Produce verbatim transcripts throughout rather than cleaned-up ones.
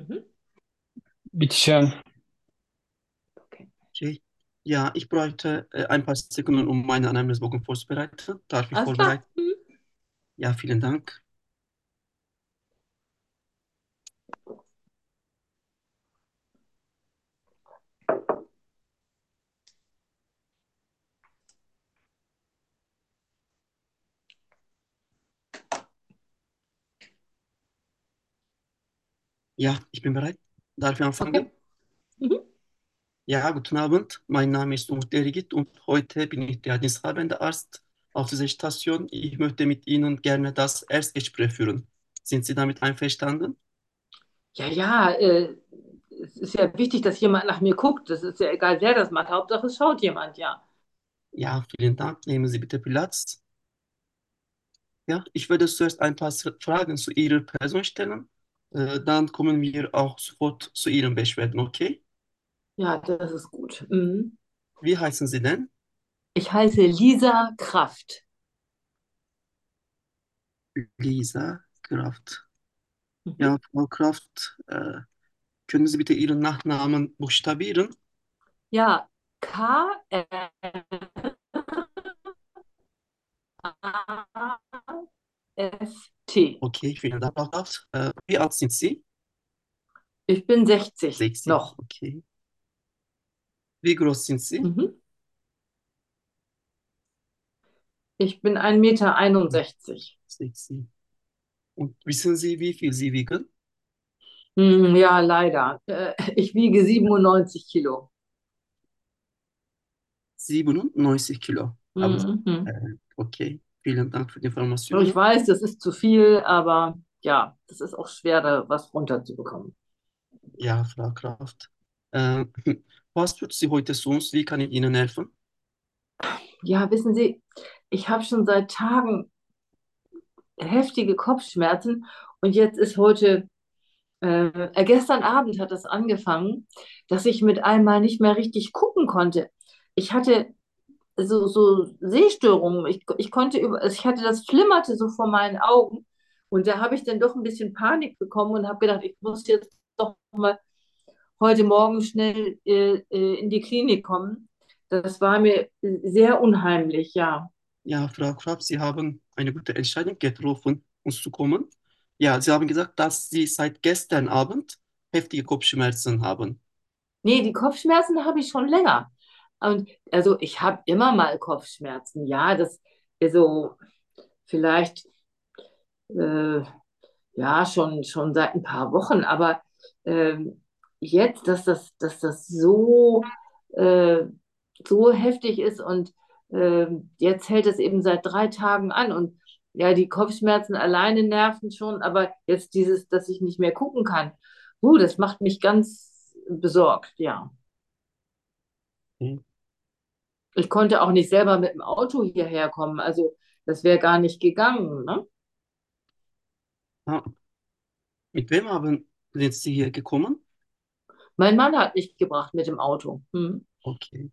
Mhm. Bitteschön. Okay. Okay. Ja, ich bräuchte äh, ein paar Sekunden, um meine Anamnesebogen vorzubereiten. Darf ich Alles klar. vorbereiten? Mhm. Ja, vielen Dank. Ja, ich bin bereit. Darf ich Okay. anfangen? Mhm. Ja, guten Abend. Mein Name ist Umut Dergit und heute bin ich der diensthabende Arzt auf dieser Station. Ich möchte mit Ihnen gerne das Erstgespräch führen. Sind Sie damit einverstanden? Ja, ja, äh, es ist ja wichtig, dass jemand nach mir guckt. Das ist ja egal, wer das macht. Hauptsache, es schaut jemand, ja. Ja, vielen Dank. Nehmen Sie bitte Platz. Ja, ich werde zuerst ein paar Fragen zu Ihrer Person stellen. Äh, dann kommen wir auch sofort zu Ihren Beschwerden, okay? Ja, das ist gut. Mhm. Wie heißen Sie denn? Ich heiße Lisa Kraft. Lisa Kraft. Mhm. Ja, Frau Kraft, äh, können Sie bitte Ihren Nachnamen buchstabieren? Ja, K R A F T. Okay, vielen Dank, Frau Kraft. Äh, wie alt sind Sie? Ich bin sechzig sechzig, noch. okay. Wie groß sind Sie? Mhm. Ich bin ein Meter einundsechzig. sechzig. Und wissen Sie, wie viel Sie wiegen? Hm, ja, leider. Äh, Ich wiege siebenundneunzig Kilo. siebenundneunzig Kilo. Aber, Mhm. äh, okay, vielen Dank für die Ich Informationen. weiß, das ist zu viel, aber ja, das ist auch schwer, da was runterzubekommen. Ja, Frau Kraft. Äh, was tut Sie heute sonst? Wie kann ich Ihnen helfen? Ja, wissen Sie, ich habe schon seit Tagen heftige Kopfschmerzen und jetzt ist heute, äh, äh, gestern Abend hat es angefangen, dass ich mit einmal nicht mehr richtig gucken konnte. Ich hatte so, so Sehstörungen. Ich, ich konnte über, ich hatte das flimmerte so vor meinen Augen und da habe ich dann doch ein bisschen Panik bekommen und habe gedacht, ich muss jetzt doch mal heute Morgen schnell äh, äh, in die Klinik kommen. Das war mir sehr unheimlich, ja. Ja, Frau Kraft, Sie haben eine gute Entscheidung getroffen, uns zu kommen. Ja, Sie haben gesagt, dass Sie seit gestern Abend heftige Kopfschmerzen haben. Nee, die Kopfschmerzen habe ich schon länger. Und also ich habe immer mal Kopfschmerzen, ja, das also vielleicht äh, ja schon schon seit ein paar Wochen, aber ähm, jetzt, dass das dass das so äh, so heftig ist und ähm, jetzt hält es eben seit drei Tagen an und ja, die Kopfschmerzen alleine nerven schon, aber jetzt dieses, dass ich nicht mehr gucken kann, uh, das macht mich ganz besorgt, ja. Okay. Ich konnte auch nicht selber mit dem Auto hierher kommen. Also das wäre gar nicht gegangen, ne? Ah, mit wem haben, sind Sie hier gekommen? Mein Mann hat mich gebracht mit dem Auto. Hm. Okay.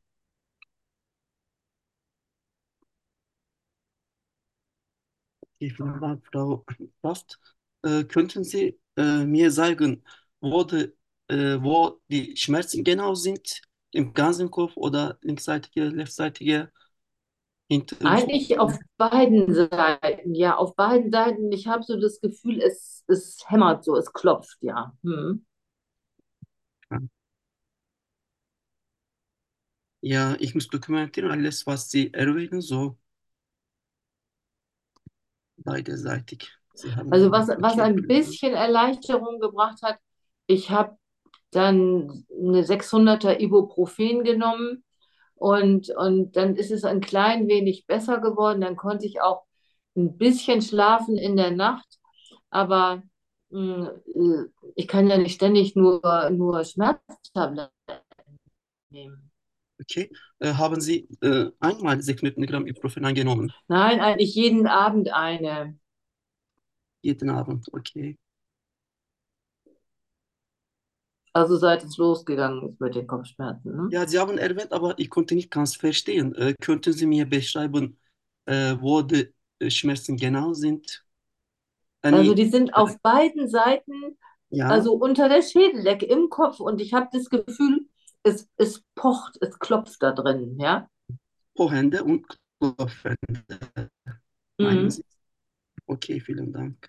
Okay, vielen Dank, Frau Kraft. Äh, könnten Sie äh, mir sagen, wo die, äh, wo die Schmerzen genau sind? Im ganzen Kopf oder linksseitige, rechtsseitige, hinter dem Kopf? Eigentlich auf beiden Seiten, ja, auf beiden Seiten. Ich habe so das Gefühl, es, es hämmert so, es klopft, ja. Hm. Ja, ich muss dokumentieren alles, was Sie erwähnen, so beiderseitig. Sie haben Also was, erwähnt, was okay, ein vielen Dank. bisschen Erleichterung gebracht hat, ich habe dann eine sechshunderter Ibuprofen genommen und, und dann ist es ein klein wenig besser geworden. Dann konnte ich auch ein bisschen schlafen in der Nacht, aber mh, äh, ich kann ja nicht ständig nur, nur Schmerztabletten nehmen. Okay, äh, haben Sie äh, einmal sechshundert Milligramm Ibuprofen eingenommen? Nein, eigentlich jeden Abend eine. Jeden Abend, okay. Also seit es losgegangen ist mit den Kopfschmerzen. Ne? Ja, Sie haben erwähnt, aber ich konnte nicht ganz verstehen. Äh, könnten Sie mir beschreiben, äh, wo die äh, Schmerzen genau sind? Also Yani, die sind äh, auf beiden Seiten, Ja, Also unter der Schädeldecke im Kopf und ich habe das Gefühl, es, es pocht, es klopft da drin, ja. Pochende und Klopfende, meinen Mhm. Sie? Okay, vielen Dank.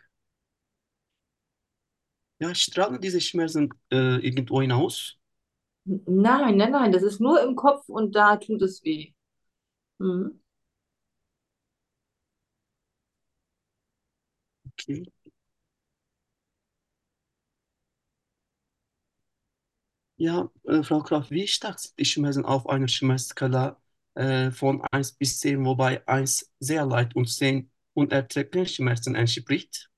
Ja, strahlen diese Schmerzen äh, irgendwo hinaus? Nein, nein, nein, das ist nur im Kopf und da tut es weh. Mhm. Okay. Ja, äh, Frau Kraft, wie stark sind die Schmerzen auf einer Schmerzskala äh, von eins bis zehn, wobei eins sehr leid und zehn unerträgliche Schmerzen entspricht?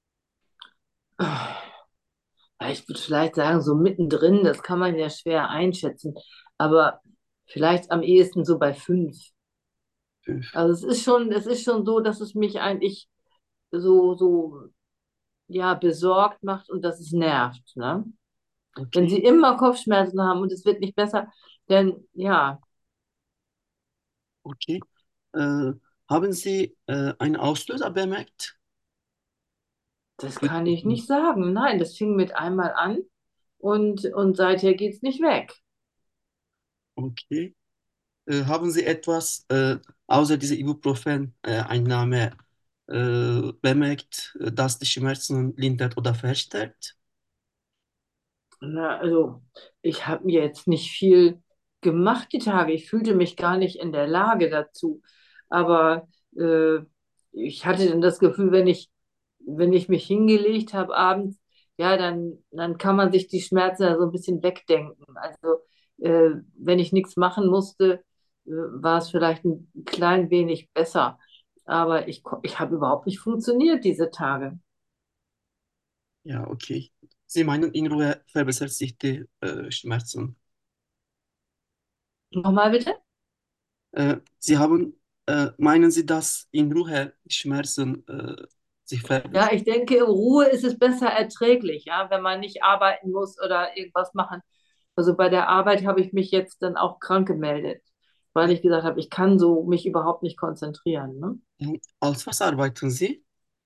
Ah, ich würde vielleicht sagen, so mittendrin, das kann man ja schwer einschätzen, aber vielleicht am ehesten so bei fünf. Fünf. Also es ist schon, es ist schon so, dass es mich eigentlich so, so, ja, besorgt macht und dass es nervt, ne? Wenn Sie Okay, immer Kopfschmerzen haben und es wird nicht besser, dann ja, okay. Äh, haben Sie äh, einen Auslöser bemerkt? das Für, kann ich nicht sagen. Nein, das fing mit einmal an und, und seither geht es nicht weg. okay. Äh, haben Sie etwas äh, außer dieser Ibuprofen-Einnahme äh, bemerkt, äh, das die Schmerzen lindert oder verstärkt? Na, also, ich habe mir jetzt nicht viel gemacht die Tage. Ich fühlte mich gar nicht in der Lage dazu. Aber äh, ich hatte dann das Gefühl, wenn ich, wenn ich mich hingelegt habe abends, ja, dann, dann kann man sich die Schmerzen ja so ein bisschen wegdenken. Also, äh, wenn ich nichts machen musste, äh, war es vielleicht ein klein wenig besser. Aber ich, ko- ich habe überhaupt nicht funktioniert diese Tage. Ja, okay. Sie meinen, in Ruhe verbessert sich die äh, Schmerzen. Nochmal bitte? Äh, Sie haben, äh, meinen Sie, dass in Ruhe die Schmerzen äh, sich Ja, verbessern? ich denke, in Ruhe ist es besser erträglich, ja, wenn man nicht arbeiten muss oder irgendwas machen. Also bei der Arbeit habe ich mich jetzt dann auch krank gemeldet, weil Ja, ich gesagt habe, ich kann so mich überhaupt nicht konzentrieren, ne? ja. Als was arbeiten Sie?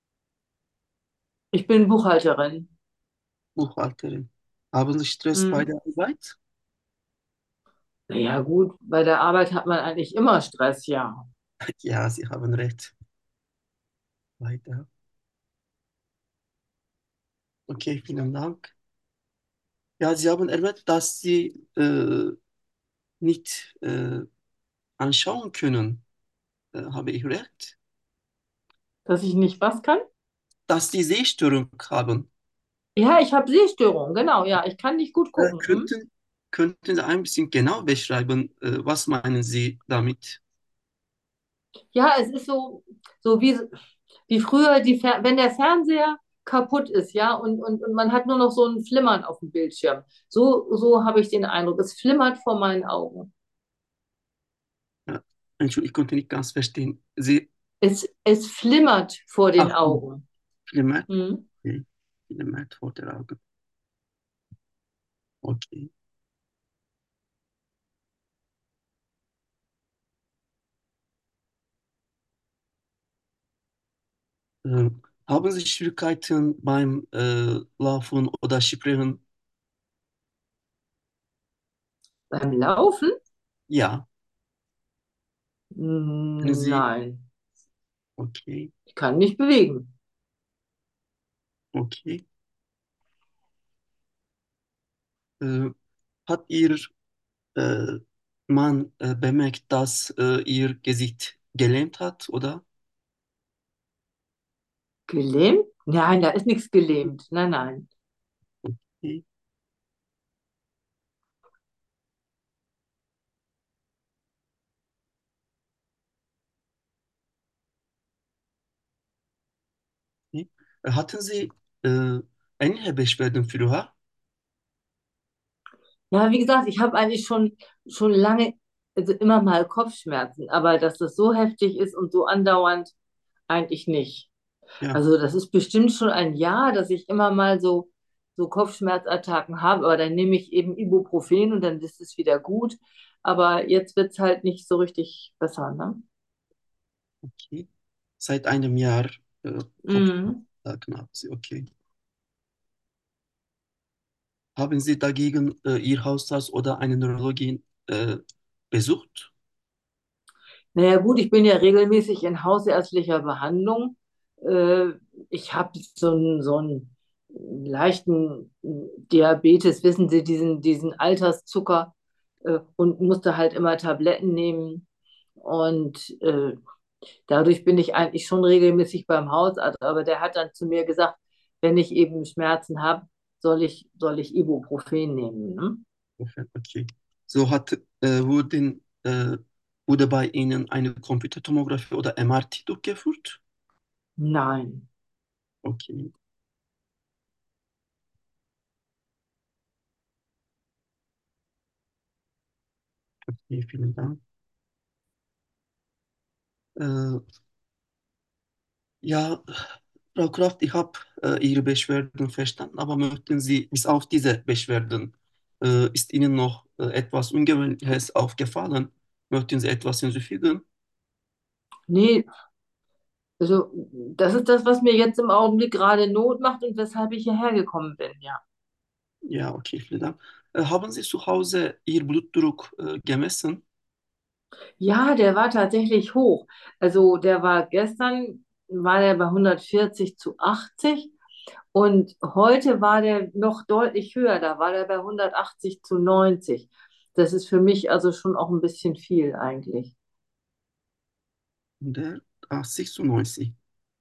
Ich bin Buchhalterin. Buchhalterin. Haben Sie Stress bei Hm. der Arbeit? Naja, gut, bei der Arbeit hat man eigentlich immer Stress, ja. Ja, Sie haben recht. Leider. Okay, vielen Dank. Ja, Sie haben erwähnt, dass Sie äh, nicht äh, anschauen können. Äh, habe ich recht? Dass ich nicht was kann? Dass Sie Sehstörung haben. Ja, ich habe Sehstörungen, genau, ja, ich kann nicht gut Äh, gucken. Hm? könnten, könnten Sie ein bisschen genau beschreiben, äh, was meinen Sie damit? Ja, es ist so, so wie, wie früher, die Fer wenn der Fernseher kaputt ist, ja, und, und, und man hat nur noch so ein Flimmern auf dem Bildschirm. So, so habe ich den Eindruck. Es flimmert vor meinen Augen. Ja, Entschuldigung, ich konnte nicht ganz verstehen. Sie, Es, es flimmert vor den ach, Augen. Flimmer? Hm? Okay. Flimmer vor der Augen. Okay. Äh, haben Sie Schwierigkeiten beim äh, Laufen oder Schippern? Beim Laufen? Ja. Können Hm, Sie, nein, okay, ich kann mich bewegen. okay. Äh, hat Ihr äh, Mann äh, bemerkt, dass äh, Ihr Gesicht gelähmt hat, oder? Gelähmt? Nein, da ist nichts gelähmt. Nein, nein. Okay. Okay. Äh, Hatten Sie äh, ähnliche Beschwerden früher? Ja, wie gesagt, ich habe eigentlich schon, schon lange, also immer mal Kopfschmerzen, aber dass das so heftig ist und so andauernd, eigentlich nicht. Ja, Also das ist bestimmt schon ein Jahr, dass ich immer mal so, so Kopfschmerzattacken habe, aber dann nehme ich eben Ibuprofen und dann ist es wieder gut. Aber jetzt wird es halt nicht so richtig besser, ne? okay. Seit einem Jahr äh, Mhm. Kopfschmerzen haben Sie, okay. Haben Sie dagegen äh, Ihr Hausarzt oder eine Neurologin äh, besucht? Naja gut, ich bin ja regelmäßig in hausärztlicher Behandlung. Äh, Ich habe so einen, so einen leichten Diabetes, wissen Sie, diesen, diesen Alterszucker, äh, und musste halt immer Tabletten nehmen. Und äh, dadurch bin ich eigentlich schon regelmäßig beim Hausarzt. Aber der hat dann zu mir gesagt, wenn ich eben Schmerzen habe, soll ich, soll ich Ibuprofen nehmen. Ne? Okay. Okay. So hat, äh, wurden, äh, wurde bei Ihnen eine Computertomographie oder M R T durchgeführt? Nein. Okay. Okay, vielen Dank. Äh, ja, Frau Kraft, ich habe äh, Ihre Beschwerden verstanden, aber möchten Sie bis auf diese Beschwerden, äh, ist Ihnen noch äh, etwas Ungewöhnliches aufgefallen? Möchten Sie etwas hinzufügen? Nee, also das ist das, was mir jetzt im Augenblick gerade Not macht und weshalb ich hierher gekommen bin, ja. Ja, okay, vielen Dank. Äh, haben Sie zu Hause Ihr Blutdruck äh, gemessen? Ja, der war tatsächlich hoch. Also der war gestern, war der bei hundertvierzig zu achtzig und heute war der noch deutlich höher, da war der bei hundertachtzig zu neunzig. Das ist für mich also schon auch ein bisschen viel eigentlich. hundertachtzig zu neunzig.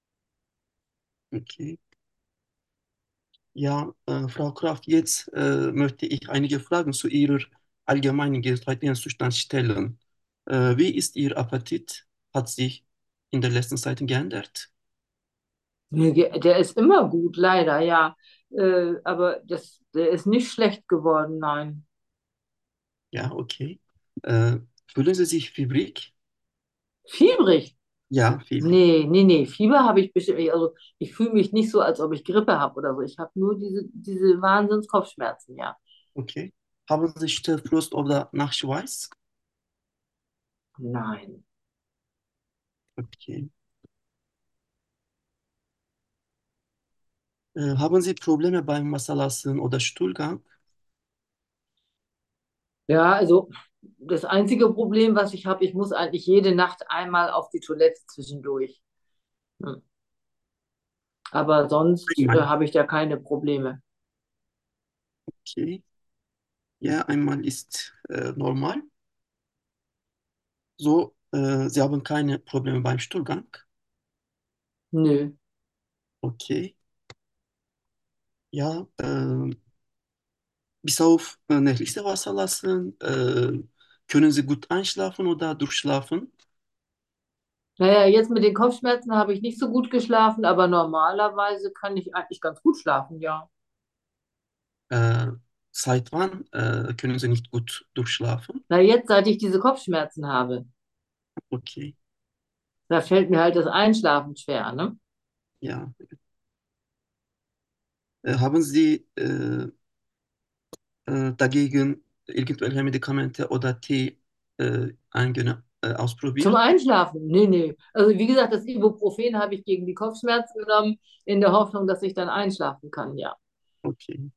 Okay. Ja, äh, Frau Kraft, jetzt äh, möchte ich einige Fragen zu Ihrer allgemeinen gesundheitlichen Zustand stellen. Äh, wie ist Ihr Appetit? Hat sich in der letzten Zeit geändert? Nee, ge- der ist immer gut, leider, ja. Äh, aber das, der ist nicht schlecht geworden, nein. Ja, okay. Äh, fühlen Sie sich fiebrig? Fiebrig? Ja, fiebrig. Nee, nee, nee, Fieber habe ich bestimmt nicht. Also ich fühle mich nicht so, als ob ich Grippe habe oder so. Ich habe nur diese, diese Wahnsinns-Kopfschmerzen, ja. Okay. Haben Sie Stellfrost oder Nachschweiß? Nein. Okay. Äh, haben Sie Probleme beim Wasserlassen oder Stuhlgang? Ja, also das einzige Problem, was ich habe, ich muss eigentlich jede Nacht einmal auf die Toilette zwischendurch. Hm. Aber sonst äh, Einmal. habe ich da keine Probleme. Okay. Ja, einmal ist äh, normal. So, äh, Sie haben keine Probleme beim Stuhlgang. Nö. Okay. Ja, äh, bis auf äh, nächtliche Wasser lassen, äh, können Sie gut einschlafen oder durchschlafen? Naja, jetzt mit den Kopfschmerzen habe ich nicht so gut geschlafen, aber normalerweise kann ich eigentlich ganz gut schlafen, ja. Äh, seit wann äh, können Sie nicht gut durchschlafen? Na, jetzt, seit ich diese Kopfschmerzen habe, Okay, da fällt mir halt das Einschlafen schwer, ne? ja. Äh, haben Sie äh, äh, dagegen irgendwelche Medikamente oder Tee äh, einge- äh, Zum ausprobiert? Einschlafen? Nee, nee. Also wie gesagt, das Ibuprofen habe ich gegen die Kopfschmerzen genommen, in der Hoffnung, dass ich dann einschlafen kann, ja. Okay,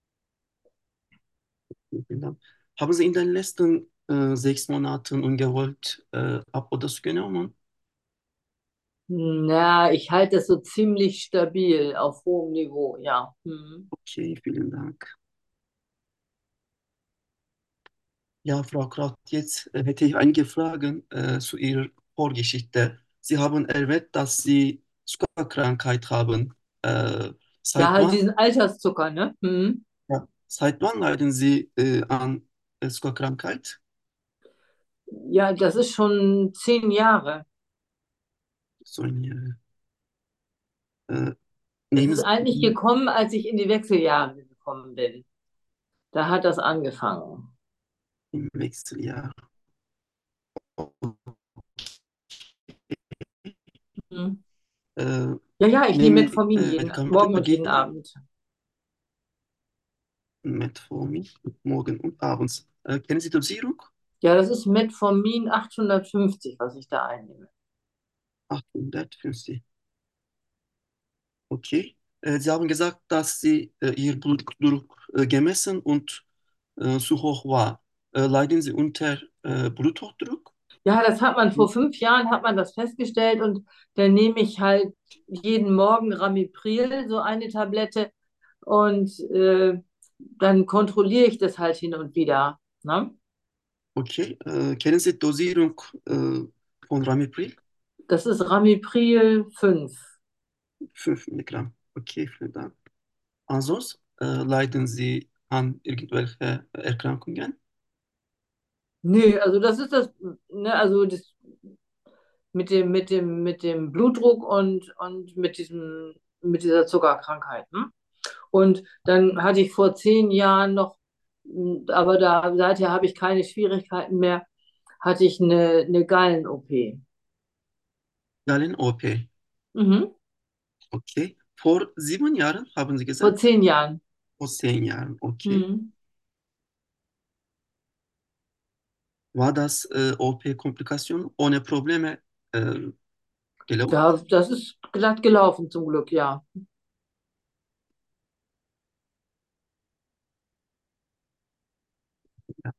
vielen Dank. Haben Sie in den letzten äh, sechs Monaten ungewollt äh, ab oder zugenommen? Na, ich halte es so ziemlich stabil auf hohem Niveau, ja. Hm. Okay, vielen Dank. Ja, Frau Kraut, jetzt äh, hätte ich einige Fragen äh, zu Ihrer Vorgeschichte. Sie haben erwähnt, dass Sie Zuckerkrankheit haben. Äh, Ja, seit halt wann, diesen Alterszucker, ne? Hm. ja, seit wann leiden Sie äh, an äh, Zuckerkrankheit? Ja, das ist schon zehn Jahre. So in, äh, Das nehmen ist eigentlich Sie gekommen, als ich in die Wechseljahre gekommen bin. Da hat das angefangen. im Wechseljahr Hm. äh, Ja, ja, ich nehme nehmen Sie Metformin äh, jeden Medikamente Morgen und jeden dagegen? Abend. Metformin, morgen und abends. Äh, kennen Sie Dosierung? Ja, das ist Metformin achthundertfünfzig, was ich da einnehme. achthundertfünfzig. Okay. Äh, Sie haben gesagt, dass Sie äh, Ihr Blutdruck äh, gemessen und äh, zu hoch war. Äh, leiden Sie unter äh, Bluthochdruck? Ja, das hat man vor fünf Jahren, hat man das festgestellt und dann nehme ich halt jeden Morgen Ramipril, so eine Tablette und äh, dann kontrolliere ich das halt hin und wieder. Ne? Okay. Äh, kennen Sie Dosierung äh, von Ramipril? Das ist Ramipril fünf. fünf Milligramm. Okay, vielen Dank. Ansonsten äh, leiden Sie an irgendwelchen Erkrankungen? Nee, also das ist das, ne, also das mit dem, mit dem, mit dem Blutdruck und, und mit diesem, mit dieser Zuckerkrankheit. Ne? Und dann hatte ich vor zehn Jahren noch, aber da seither habe ich keine Schwierigkeiten mehr, hatte ich eine, eine Gallen-O P. Gallen-O P. Mhm. Okay. Vor sieben Jahren haben Sie Vor gesagt? zehn Jahren. Vor zehn Jahren. Okay. Mhm. War das äh, O P-Komplikation ohne Probleme äh, gelaufen? Ja, das ist glatt gelaufen zum Glück, ja. Ja.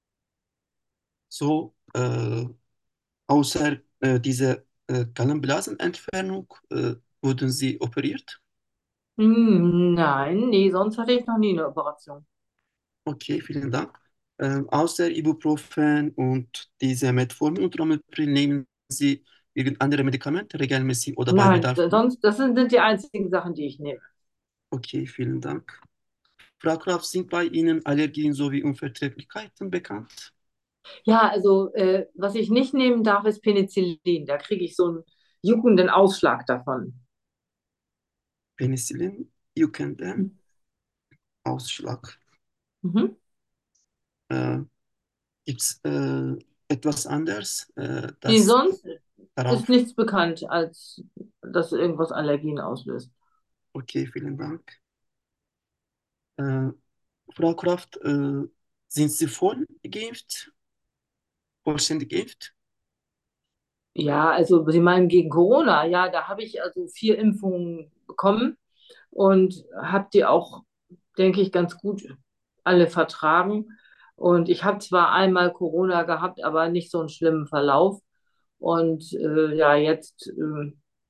So, äh, außer äh, dieser äh, Gallenblasenentfernung äh, wurden Sie operiert? Hm, nein, nee, sonst hatte ich noch nie eine Operation. Okay, vielen Dank. Ähm, außer Ibuprofen und diese Metformin und Ramipril nehmen Sie irgendeine andere Medikamente regelmäßig oder bei Nein, Bedarf? sonst, das sind, sind die einzigen Sachen, die ich nehme. Okay, vielen Dank. Frau Kraft, sind bei Ihnen Allergien sowie Unverträglichkeiten bekannt? Ja, also äh, was ich nicht nehmen darf, ist Penicillin. Da kriege ich so einen juckenden Ausschlag davon. Penicillin, juckenden Ausschlag. Mhm. Äh, Gibt es äh, etwas anderes, äh, Nee, das sonst ist darauf? nichts bekannt, als dass irgendwas Allergien auslöst. Okay, vielen Dank. Äh, Frau Kraft, äh, sind Sie voll geimpft? Vollständig geimpft? Ja, also Sie meinen gegen Corona, ja, da habe ich also vier Impfungen bekommen und habe die auch, denke ich, ganz gut alle vertragen. Und ich habe zwar einmal Corona gehabt, aber nicht so einen schlimmen Verlauf. Und äh, ja, jetzt, äh,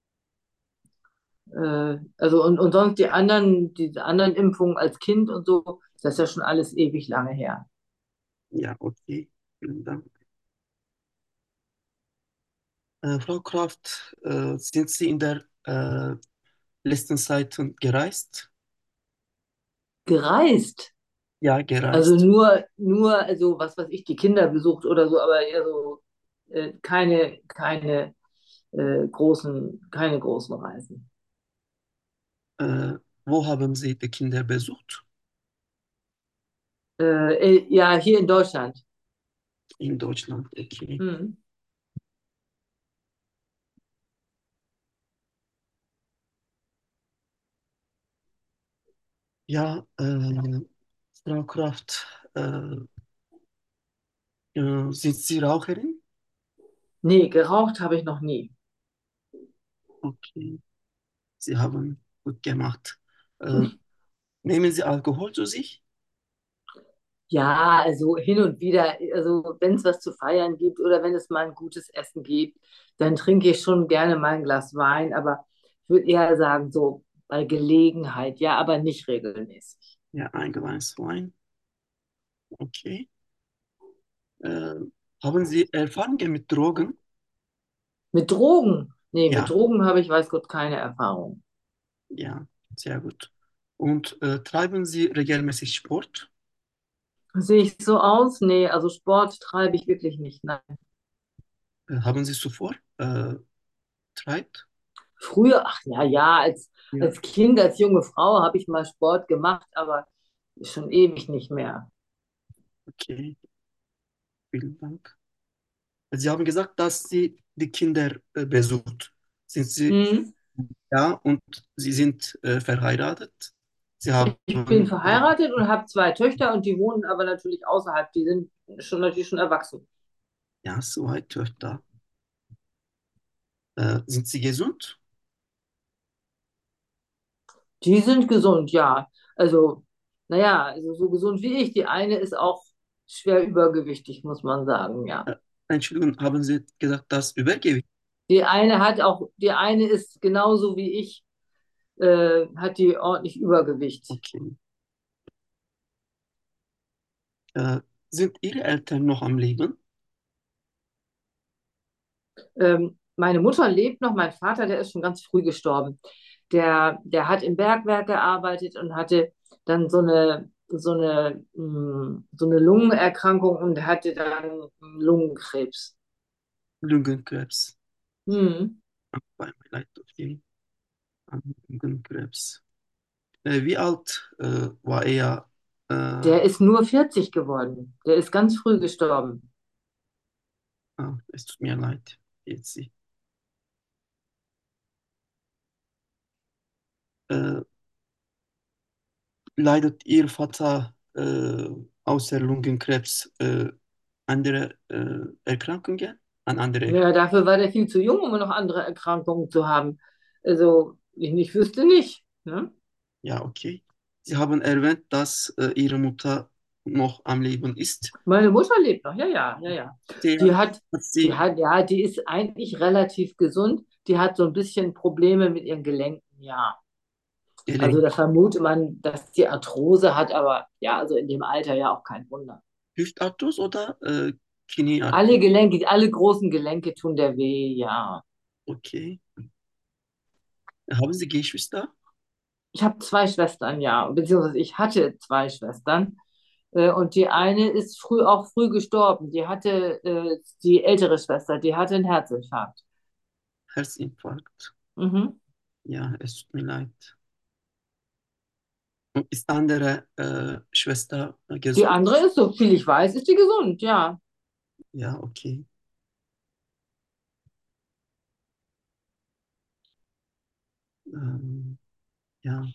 äh, also und, und sonst die anderen, diese anderen Impfungen als Kind und so, das ist ja schon alles ewig lange her. Ja, okay, vielen Dank. Äh, Frau Kraft, äh, sind Sie in der äh, letzten Zeit gereist? Gereist. Ja, Also gereist. nur, nur, also was weiß ich, die Kinder besucht oder so, aber eher so äh, keine, keine äh, großen, keine großen Reisen. Äh, Wo haben Sie die Kinder besucht? Äh, äh, ja, hier in Deutschland. In Deutschland, okay. Hm. Ja, äh, Frau Kraft, äh, äh, sind Sie Raucherin? Nee, geraucht habe ich noch nie. Okay, Sie haben gut gemacht. Äh, Nehmen Sie Alkohol zu sich? Ja, also hin und wieder, also wenn es was zu feiern gibt oder wenn es mal ein gutes Essen gibt, dann trinke ich schon gerne mal ein Glas Wein, aber ich würde eher sagen, so bei Gelegenheit, ja, aber nicht regelmäßig. Ja, ein Glas Wein. Okay. Äh, Haben Sie Erfahrungen mit Drogen? Mit Drogen? Nee, mit Ja, Drogen habe ich, weiß Gott, keine Erfahrung. ja, sehr gut. Und äh, treiben Sie regelmäßig Sport? Sehe ich so aus? Nee, also Sport treibe ich wirklich nicht. Nein. Äh, haben Sie zuvor äh, treibt? Früher, ach ja, ja, als, Ja, als Kind, als junge Frau habe ich mal Sport gemacht, aber schon ewig nicht mehr. okay, vielen Dank. Sie haben gesagt, dass Sie die Kinder äh, besucht. Sind Sie Hm. ja und Sie sind äh, verheiratet? Sie haben Ich bin verheiratet und habe zwei Töchter und die wohnen aber natürlich außerhalb. Die sind schon natürlich schon erwachsen. ja zwei Töchter. Äh, sind Sie gesund? Die sind gesund, ja. Also, naja, also so gesund wie ich. Die eine ist auch schwer übergewichtig, muss man sagen, ja. Äh, Entschuldigung, haben Sie gesagt, das Übergewicht? Die eine hat auch, die eine ist genauso wie ich, äh, hat die ordentlich Übergewicht. Okay. Äh, Sind Ihre Eltern noch am Leben? Ähm, meine Mutter lebt noch, mein Vater, der ist schon ganz früh gestorben. Der, der hat im Bergwerk gearbeitet und hatte dann so eine, so eine, mh, so eine Lungenerkrankung und hatte dann Lungenkrebs. Lungenkrebs. Hm. Bei mir leid, okay. An Lungenkrebs. Äh, wie alt äh, war er? Äh, Der ist nur vierzig geworden. Der ist ganz früh gestorben. ah, es tut mir leid. Jetzt sie. Äh, Leidet Ihr Vater äh, außer Lungenkrebs äh, andere äh, Erkrankungen? An andere Ja, Erkrankungen? dafür war der viel zu jung, um noch andere Erkrankungen zu haben. Also, ich nicht wüsste nicht. Ne? Ja, okay. Sie haben erwähnt, dass äh, Ihre Mutter noch am Leben ist. Meine Mutter lebt noch, ja, ja, ja, ja. Die Der hat, hat die sie hat, ja, die ist eigentlich relativ gesund. Die hat so ein bisschen Probleme mit ihren Gelenken, ja. Also gelenkt. da vermutet man, dass die Arthrose hat, aber ja, also in dem Alter ja auch kein Wunder. Hüftarthrose oder äh, Kniearthrose? Alle Gelenke, alle großen Gelenke tun der weh, ja. Okay. Haben Sie Geschwister? Ich habe zwei Schwestern, ja, beziehungsweise ich hatte zwei Schwestern. Äh, Und die eine ist früh auch früh gestorben. Die hatte, äh, die ältere Schwester, die hatte einen Herzinfarkt. Herzinfarkt. Mhm. Ja, es tut mir leid. Und ist andere äh, Schwester äh, Die gesund? andere ist, so viel ich weiß, ist die gesund, ja. Ja, okay. Ähm, ja.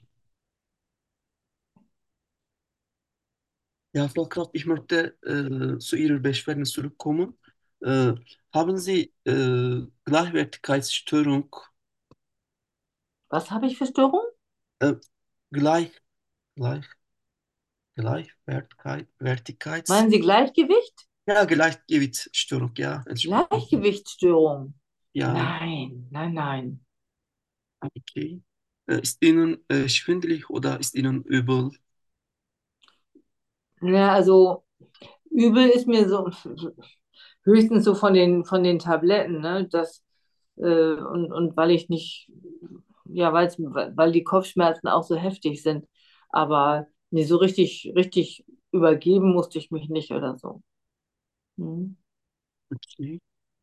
Ja, Frau Kraft, ich möchte äh, zu Ihrer Beschwerde zurückkommen. Äh, Haben Sie äh, Gleichwertigkeitsstörung, Was habe ich für Störungen? äh, gleich, gleich, Gleichwertigkeit, Wertigkeits, Meinen Sie Gleichgewicht? ja, Gleichgewichtsstörung, ja, Entschuldigung. Gleichgewichtsstörung? Ja, Nein, nein, nein. okay. Äh, ist Ihnen äh, schwindelig oder ist Ihnen übel? Ja, also übel ist mir so höchstens so von den von den Tabletten, ne? Das äh, und, und weil ich nicht, ja, weil's, weil die Kopfschmerzen auch so heftig sind. Aber nee, so richtig, richtig übergeben musste ich mich nicht oder so. Hm. Okay.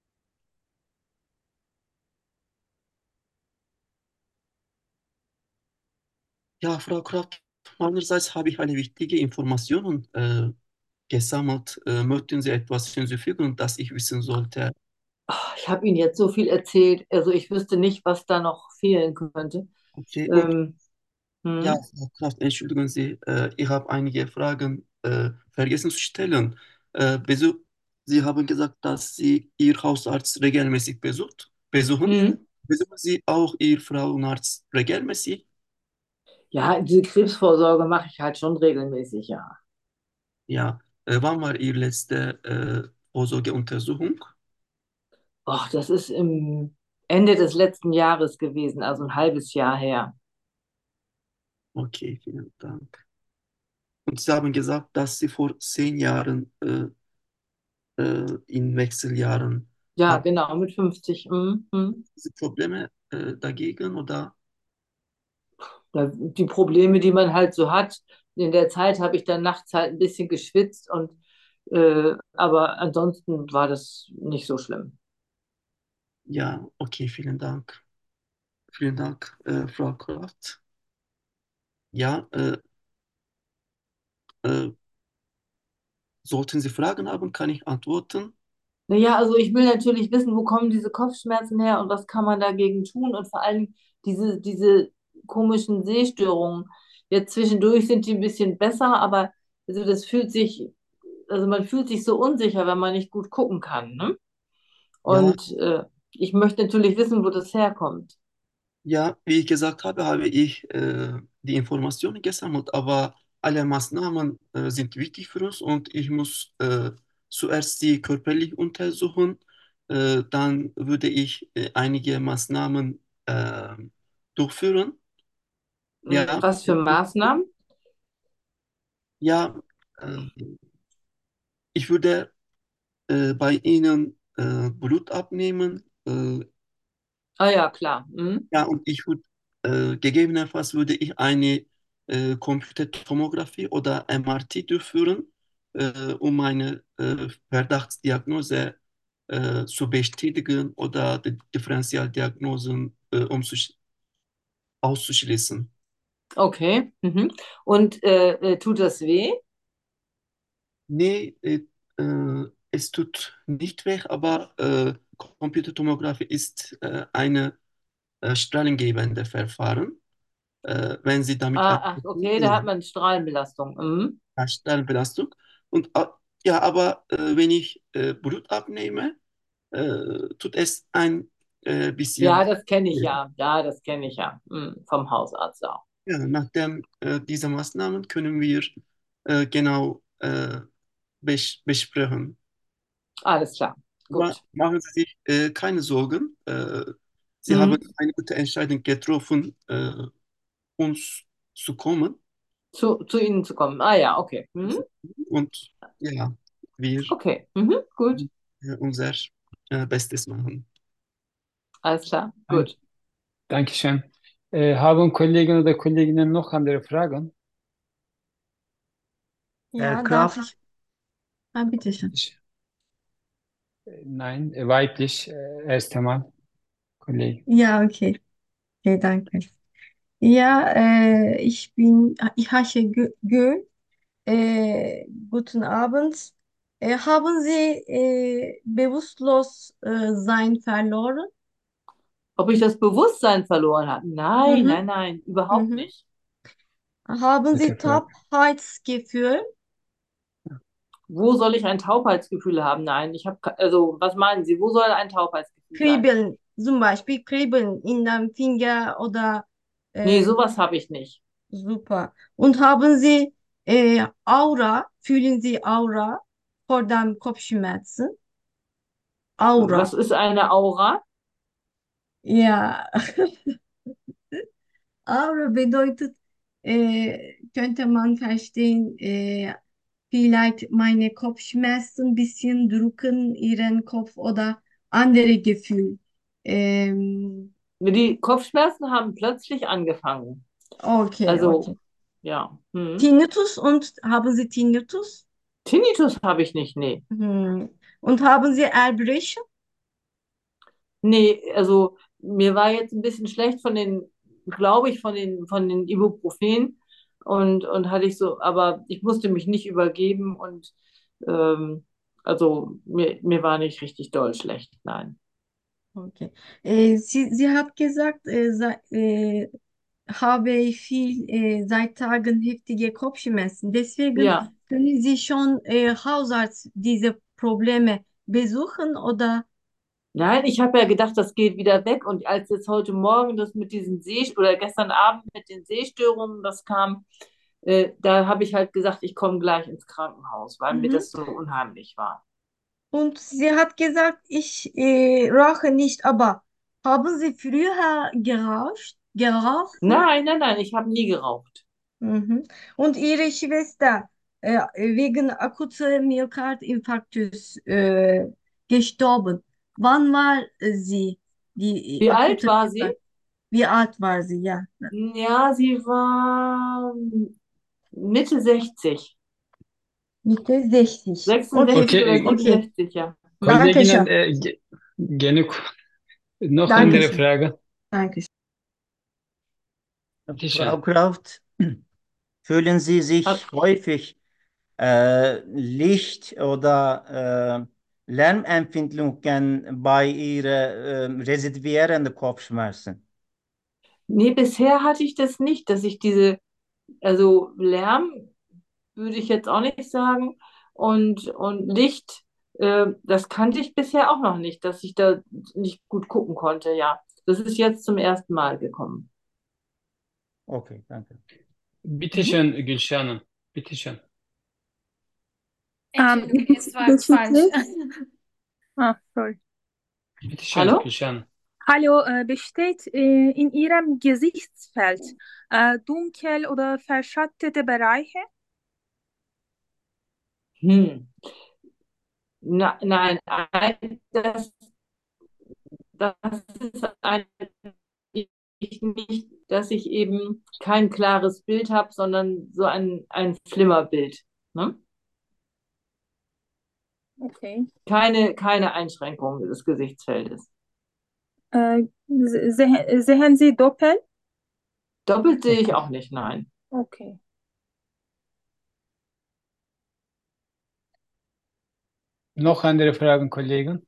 Ja, Frau Kraft, meinerseits habe ich eine wichtige Information äh, gesammelt. Äh, möchten Sie etwas hinzufügen, das ich wissen sollte? Ach, ich habe Ihnen jetzt so viel erzählt, also ich wüsste nicht, was da noch fehlen könnte. Okay, und Ähm, ja, hm. Frau Kraft, entschuldigen Sie, äh, ich habe einige Fragen äh, vergessen zu stellen. Äh, besuch, Sie haben gesagt, dass Sie Ihr Hausarzt regelmäßig besucht, besuchen. Hm. Besuchen Sie auch Ihr Frauenarzt regelmäßig? Ja, diese Krebsvorsorge mache ich halt schon regelmäßig, ja. Ja. Äh, wann war Ihre letzte äh, Vorsorgeuntersuchung? Och, das ist im Ende des letzten Jahres gewesen, also ein halbes Jahr her. Okay, vielen Dank. Und Sie haben gesagt, dass Sie vor zehn Jahren äh, äh, in Wechseljahren Ja, haben genau, mit fünfzig. Hm, hm. Sie Probleme äh, dagegen oder? Da, die Probleme, die man halt so hat. In der Zeit habe ich dann nachts halt ein bisschen geschwitzt und äh, aber ansonsten war das nicht so schlimm. Ja, okay, vielen Dank. Vielen Dank, äh, Frau Kraft. Ja, äh, äh, sollten Sie Fragen haben, kann ich antworten. Naja, also ich will natürlich wissen, wo kommen diese Kopfschmerzen her und was kann man dagegen tun und vor allem diese, diese komischen Sehstörungen. Jetzt zwischendurch sind die ein bisschen besser, aber also das fühlt sich, also man fühlt sich so unsicher, wenn man nicht gut gucken kann, ne? Ja, Und äh, ich möchte natürlich wissen, wo das herkommt. ja, wie ich gesagt habe, habe ich äh, die Informationen gesammelt, aber alle Maßnahmen äh, sind wichtig für uns und ich muss äh, zuerst sie körperlich untersuchen. Äh, dann würde ich äh, einige Maßnahmen äh, durchführen. Hm, Ja, was für Maßnahmen? ja, äh, ich würde äh, bei Ihnen äh, Blut abnehmen. Äh, Ah ja, klar. Hm. ja, und ich würde äh, gegebenenfalls würde ich eine äh, Computertomographie oder M R T durchführen, äh, um eine äh, Verdachtsdiagnose äh, zu bestätigen oder die Differentialdiagnosen äh, um auszuschließen. Okay. Mhm. Und äh, äh, tut das weh? Nee, äh, äh, es tut nicht weh, aber äh, Computertomographie ist äh, eine äh, strahlengebende Verfahren. Äh, wenn Sie damit Ah, ach, arbeiten, okay, da hat ja, man Strahlenbelastung. Mhm. Strahlenbelastung. Und äh, ja, aber äh, wenn ich äh, Blut abnehme, äh, tut es ein äh, Ja, bisschen das kenne ich weh. ja. Ja, das kenne ich ja. Mhm. Vom Hausarzt auch. Ja, nachdem äh, dieser Maßnahmen können wir äh, genau äh, bes besprechen. Alles klar. Aber Gut. machen Sie sich äh, keine Sorgen. Äh, Sie haben Mhm. eine gute Entscheidung getroffen, äh, uns zu kommen. Zu, zu Ihnen zu kommen. Ah ja, okay. Mhm. Und ja, wir Okay. Mhm. Gut. äh, unser äh, Bestes machen. Alles klar. Dank, Gut. Dankeschön. Äh, haben Kollegen oder Kolleginnen noch andere Fragen? Herr Ja, darf ich? Kraft, Ah, bitteschön. Ich, äh, nein, äh, weiblich, äh, erst einmal, Kollege. Ja, okay. Okay, danke. Ja, äh, ich bin, ich heiße Gö. Gö. Äh, guten Abend. Äh, haben Sie äh, bewusstlos äh, sein verloren? Ob ich das Bewusstsein verloren habe? Nein, Mhm, nein, nein, überhaupt mhm. nicht. Haben Gute Sie Frage. Taubheitsgefühl? Wo soll ich ein Taubheitsgefühl haben? Nein, ich habe, also, was meinen Sie? Wo soll ein Taubheitsgefühl sein? Kribbeln, zum Beispiel Kribbeln in den Finger oder Nee, äh, sowas habe ich nicht. super. Und haben Sie äh, Aura, fühlen Sie Aura vor dem Kopfschmerzen? Was Aura. ist eine Aura? Ja, Aura bedeutet, äh, könnte man verstehen, äh, vielleicht meine Kopfschmerzen ein bisschen drücken ihren Kopf oder andere Gefühl. Ähm, Die Kopfschmerzen haben plötzlich angefangen. okay, Also, okay. ja. Hm. Tinnitus und haben Sie Tinnitus? Tinnitus habe ich nicht, nee. Hm. Und haben Sie Erbrechen? Nee, also mir war jetzt ein bisschen schlecht von den, glaube ich, von den, von den Ibuprofen und, und hatte ich so, aber ich musste mich nicht übergeben und ähm, also mir, mir war nicht richtig doll schlecht, nein. Okay. Äh, sie, sie hat gesagt, äh, sei- äh, habe ich viel äh, seit Tagen heftige Kopfschmerzen. Deswegen Ja, können Sie schon äh, Hausarzt diese Probleme besuchen oder? nein, ich habe ja gedacht, das geht wieder weg und als jetzt heute Morgen das mit diesen Seh- oder gestern Abend mit den Sehstörungen das kam, äh, da habe ich halt gesagt, ich komme gleich ins Krankenhaus, weil mir Mhm. das so unheimlich war. Und sie hat gesagt, ich äh, rauche nicht, aber haben Sie früher geraucht? Geraucht? Nein, nein, nein, ich habe nie geraucht. Mhm. Und Ihre Schwester äh, wegen akuter Myokardinfarktus äh, gestorben. Wann war sie, die Wie alt akute war sie? Myokard? Wie alt war sie? Ja, Ja, sie war Mitte sechzig. Mitte sechzig. Okay, sechsundsechzig oder Okay, äh, okay. siebenundsechzig, ja. Hm. Danke Kolleginnen, schön. äh, ge- genug. Noch Danke andere schön. Frage? Danke schön. Bitte. Frau Kraft, fühlen Sie Hat- sich häufig äh, Licht- oder äh, Lärmempfindungen bei Ihren äh, residuierenden Kopfschmerzen? Nee, bisher hatte ich das nicht, dass ich diese, also Lärm würde ich jetzt auch nicht sagen und, und Licht, äh, das kannte ich bisher auch noch nicht, dass ich da nicht gut gucken konnte, ja. Das ist jetzt zum ersten Mal gekommen. Okay, danke. Bitte Mhm. schön, Gülşah Hanım. Bitte schön. Ähm, Entschuldigung, es war besteht falsch. nicht. Ah, sorry. Bitte schön, Hallo? Gülşah Hanım. Hallo, äh, besteht äh, in Ihrem Gesichtsfeld äh, dunkel oder verschattete Bereiche? Hm. Na, nein, ein, das, das ist eigentlich nicht, dass ich eben kein klares Bild habe, sondern so ein, ein Flimmerbild. Ne? Okay. Keine, keine Einschränkung des Gesichtsfeldes. Äh, se- sehen, sehen Sie doppelt? Doppelt sehe ich Okay. auch nicht, nein. Okay. Noch andere Fragen, Kollegen?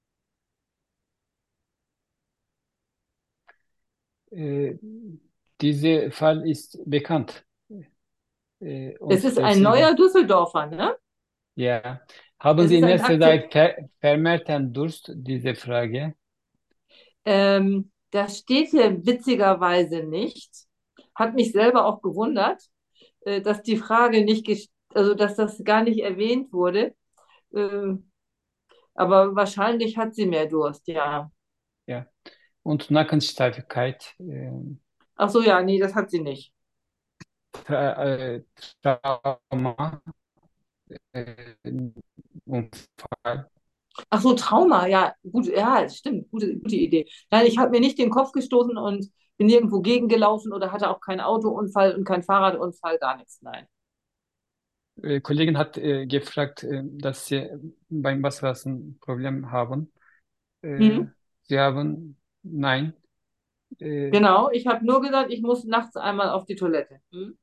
Äh, Dieser Fall ist bekannt. Äh, Es und ist ein deswegen, neuer Düsseldorfer, ne? ja. Haben Es Sie ist in ein letzter Akzent. Zeit ver vermehrten Durst, diese Frage? Ähm, das steht hier witzigerweise nicht. Hat mich selber auch gewundert, äh, dass die Frage nicht, ges- also dass das gar nicht erwähnt wurde. Äh, aber wahrscheinlich hat sie mehr Durst, ja. Ja. Und Nackensteifigkeit, äh, Ach so, ja, nee, das hat sie nicht. Tra äh, Trauma, äh, Unfall. Ach so, Trauma, ja, gut, ja, stimmt, gute, gute Idee. Nein, ich habe mir nicht den Kopf gestoßen und bin nirgendwo gegengelaufen oder hatte auch keinen Autounfall und keinen Fahrradunfall, gar nichts, nein. Äh, Kollegin hat äh, gefragt, äh, dass Sie beim Wasserlassen ein Problem haben. Äh, Hm? Sie haben, nein. Äh, Genau, ich habe nur gesagt, ich muss nachts einmal auf die Toilette. Hm?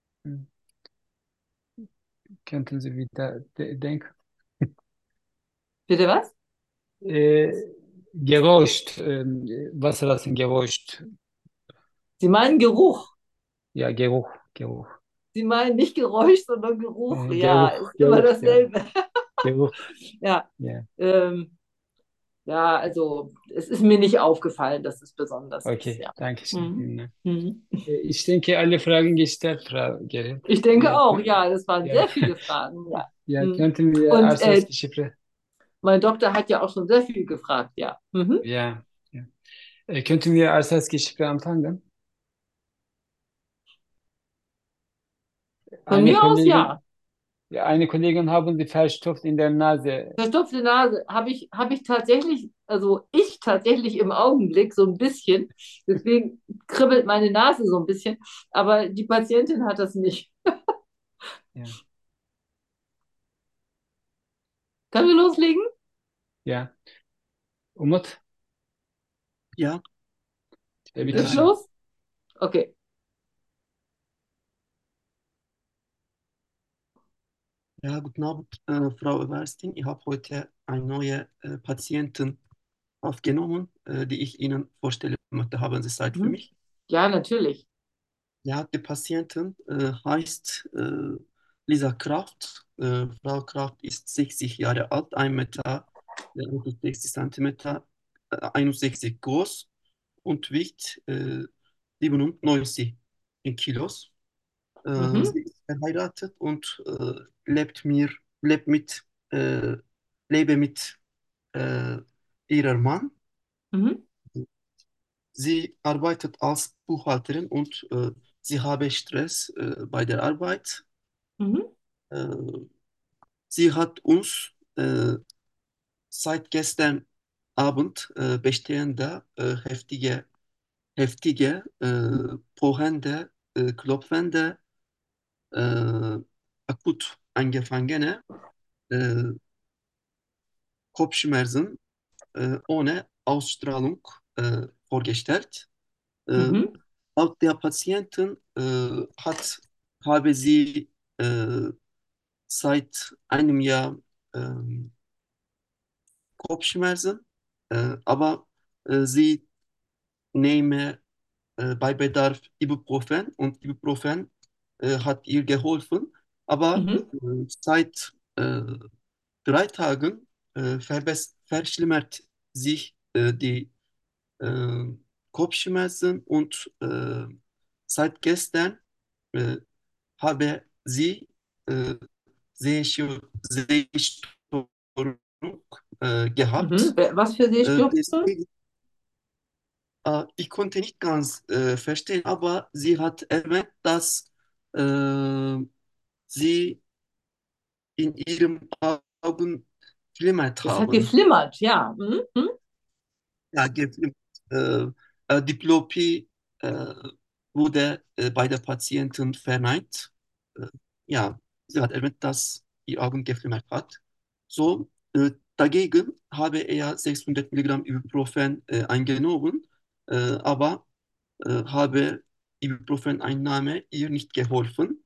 Könnten Sie wieder de denken? Bitte was? Äh, Geräuscht, äh, Wasserlassen geräuscht. Sie meinen Geruch. Ja, Geruch, Geruch. Sie meinen nicht Geräusch, sondern Geruch. Äh, Ja, Geruch, ist immer Geruch, ja. dasselbe. Geruch, Ja, ja. ähm, ja, also es ist mir nicht aufgefallen, dass es besonders ist, Okay, ja. danke schön. Mhm. Ihnen. Mhm. Äh, Ich denke, alle Fragen gestellt, Frau Gerrit. Ich denke Äh, auch, ja, das waren ja, sehr viele Fragen, ja. ja, Mhm. könnten wir Und äh, Arsatzgeschichte, mein Doktor hat ja auch schon sehr viel gefragt, ja. Mhm. ja, ja. Äh, könnten wir Arsatzgeschichte anfangen? Von Eine mir aus, Kollegin, ja. ja, eine Kollegin haben Sie Verstopft in der Nase. Verstopfte Nase habe ich, habe ich tatsächlich, also ich tatsächlich im Augenblick so ein bisschen. Deswegen kribbelt meine Nase so ein bisschen. Aber die Patientin hat das nicht. Ja, Können wir loslegen? ja. Umut, Ja, äh, bitte Ist äh, schön. los? Okay. ja, guten Abend, äh, Frau Everstin. Ich habe heute eine neue äh, Patientin aufgenommen, äh, die ich Ihnen vorstellen möchte. Haben Sie Zeit für Mhm. mich? Ja, natürlich. Ja, die Patientin äh, heißt äh, Lisa Kraft. Äh, Frau Kraft ist sechzig Jahre alt, ein Meter sechzig Zentimeter, äh, einundsechzig groß und wiegt äh, siebenundneunzig in Kilos. Äh, Mhm. sie ist verheiratet und äh, lebt mir, lebt mit, äh, lebe mit äh, ihrem Mann. Mhm. Sie arbeitet als Buchhalterin und äh, sie habe Stress äh, bei der Arbeit. Mhm. Äh, sie hat uns äh, seit gestern Abend äh, bestehende äh, heftige, heftige, äh, pochende, äh, klopfende, äh, akut angefangene äh, Kopfschmerzen äh, ohne Ausstrahlung äh, vorgestellt. Äh, Mhm. laut der Patienten äh, hat, habe sie äh, seit einem Jahr ähm, Kopfschmerzen, äh, aber äh, sie nehme äh, bei Bedarf Ibuprofen und Ibuprofen äh, hat ihr geholfen, aber Mhm. äh, seit äh, drei Tagen äh, verbess- verschlimmert sich äh, die äh, Kopfschmerzen und äh, seit gestern äh, habe sie äh, Sehstörung äh, Mhm. gehabt. Wer- Was für Äh, Sehstörungen? deswegen, äh, ich konnte nicht ganz äh, verstehen, aber sie hat erwähnt, dass äh, sie in ihren Augen geflimmert Es hat haben. geflimmert, ja. Mhm. Mhm. Ja, geflimmert. Äh, äh, Diplopie äh, wurde äh, bei der Patientin verneint. Äh, ja, sie hat erwähnt, dass ihr Augen geflimmert hat. So, äh, dagegen habe er sechshundert Milligramm Ibuprofen äh, eingenommen, äh, aber äh, habe Ibuprofeneinnahme ihr nicht geholfen.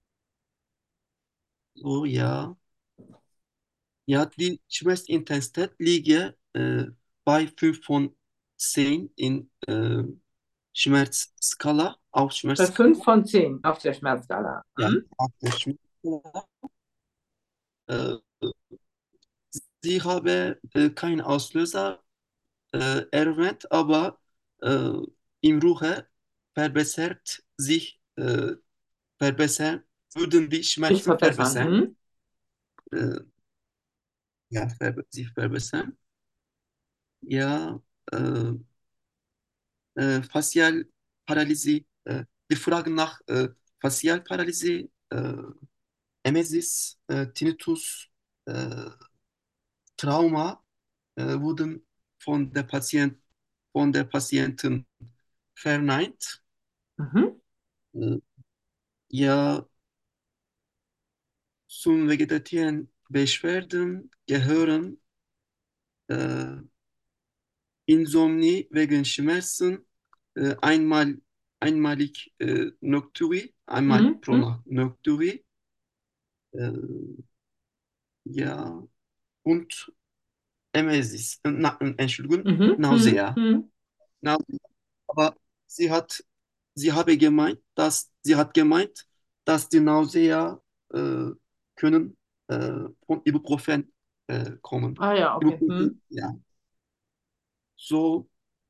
So, ja. Ja, die Schmerzintensität liege äh, bei fünf von zehn in äh, Schmerzskala, auf Bei Schmerzskala, fünf von zehn auf der Schmerzskala. ja, Mhm. auf der Schmerzskala. Äh, sie habe äh, keinen Auslöser äh, erwähnt, aber äh, im Ruhe verbessert sich, äh, verbessern, würden die Sich Schmerzen verbessern. verbessern, Mhm. äh, ja, verbe sich verbessern. Ja, äh, äh, Facialparalysie, äh, die Frage nach äh, Facialparalysie, äh, Emesis, äh, Tinnitus, äh, Trauma äh, wurden von der Patient, von der Patientin verneint. Mhm. Äh, ja, zum vegetativen Beschwerden gehören äh, Insomnie wegen Schmerzen, äh, einmal, einmalig äh, Nocturi, einmal Mhm. pro Mhm. Nacht Nocturi, äh, ja, und Emesis, äh, na, äh, Entschuldigung, Mhm. Mhm. Nausea. Mhm. Nausea. Aber sie hat, sie habe gemeint, dass, sie hat gemeint, dass die Nausea äh, können äh, von Ibuprofen äh, kommen. Ah ja, okay. Ibuprofen, Mhm. ja. So